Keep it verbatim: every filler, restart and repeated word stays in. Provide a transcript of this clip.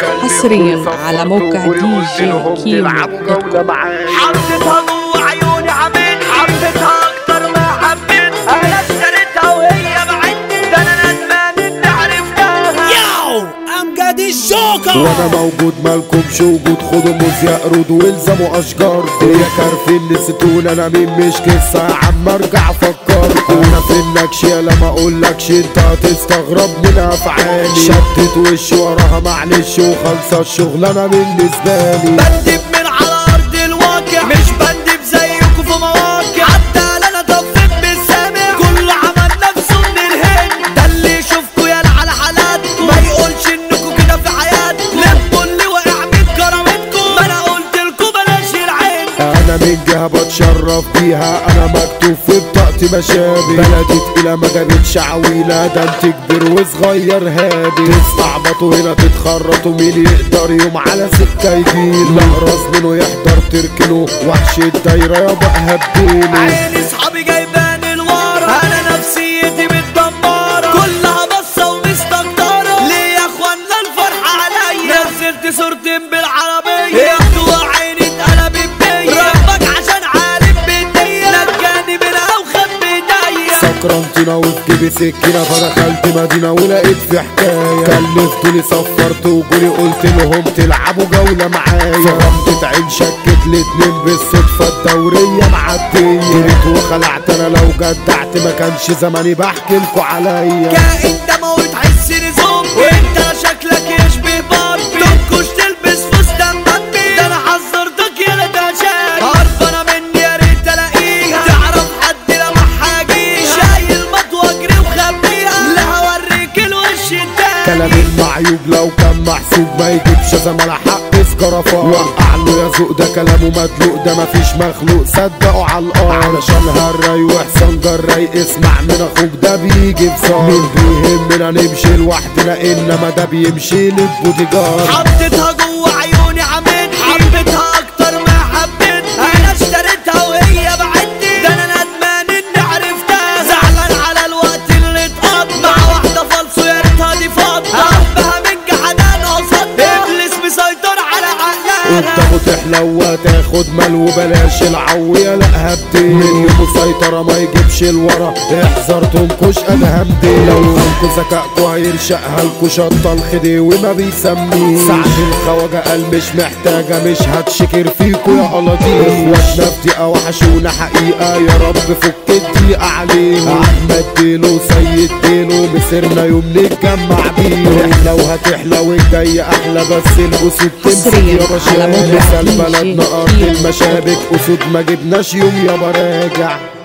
حصريا على موقع دي جي كيمو. حطيتها جوه عيوني عميت، حبيتها اكتر ما حبيت، انا اشتريتها وهي بعدني، ده انا ندمان اني عرفتها. ياو امجد الجوكر وانا موجود مالكمش وجود، خدوا موز يا قرود والزموا اشجاركم. يا كارفين نسيتون انا مين مش قصه يا عم ارجع افكركم. انا فينكش يا لما اقولكش انت هتستغرب من افعالي. شدت وشي وراها معلش وخلصه الشغلانه بالنسبه لي. بندب من على ارض الواقع، مش بندب زيكم في مواقع، حتى انا طفيت بالسامع، كله عمل نفسه من الهند. ده اللي يشوفكوا يالا على حالاتكم، ما يقولش انكم كده في حياتكم، لموا اللي واقع من كرامتكم، ما انا قلت لكم بلاش العين. انا من جهه بتشرف بيها، انا مكتوب في بطاقتي مشابه، بلدي تقيله ما جابتش عويله، ده انت كبير وصغير هادي. تستعبطوا هنا تتخرطوا، مين يقدر يوم على سكه يجيله، لا راس منه يحضر تركنه، وحش الدايره يابا هبديله. عيني صحابي جايبان الورا، انا نفسيتي متدمره، كلها بصه ومستكتره، ليه يا اخوانا الفرحه عليا؟ نزلت صورتين بالعربيه، ياخدوا عيني اتقلبت بيا، ربك عشان عارف بديا، نجاني منها وخد ايديا. سكرانتنا وفي جيبي سكينه، فدخلت مدينه ولقيت في حكايه، كلفتولي صفرت وجولي قلت لهم تلعبوا جوله معايا. غمضت عين شكت الاتنين بالصدفه الدوريه معديه، جريت وخلعت انا لو جدعت ما كانش زماني بحكي لكوا عليا. كائن دموي تحسني زومبي، وانت شكلك يشبه باربي، تنكش تلبس فستان بامبي، ده انا حذرتك يا لداشاي، هربانه مني يا ريت الاقيها، تعرف حد لما حاجيها، شايل مطوه اجري وخبيها، لا هوريك الوش التاني. كلام المعيوب لو كان محسوب ما يجيبش زمان حق سكرفات، وقع له يا ذوق ده كلامه مدلوق، ده مفيش مخلوق صدقوا على الارض، علشان هالراي وحسن جراي اسمع من اخوك ده بيجي بصار. مين بيهمنا نمشي لوحدنا انما ده بيمشي للبودي جارد. حطيتها جوه عيوني عميت، حبيتها اكتر ما حبيت، انا اشتريتها وهي بعدني، ده انا ندمان اني عرفتها، زعلان على الوقت اللي اتقضى مع واحده فالصو، يا ريتها دي فاضيه، احبها من جحدان قصاد ابليس مسيطر على عقلها. قدامه تحلو وتاخد مال وبلاش العوية لا هبدي، من يوم مسيطرة ما يجيبش الورا، احذر تنكش انا همدي، لو خانكوا ذكائكوا هيرشقها لكوا شطة الخدي وما بيسميه. ساعة الخواجة قال مش محتاجة، مش هتشكر فيكوا يا قلاطين، اخواتنا في دقيقة وحشونا حقيقة، يا رب فك الدقيقة عليهم. احمد ديلو سيد ديلو مسيرنا يوم نتجمع بيه، احلى وهتحلى والجاي احلى، بس الاسود تمسك يا باشا، مثل بلدنا ارض المشابك، اسود ما جبناش يوم يابا راجع.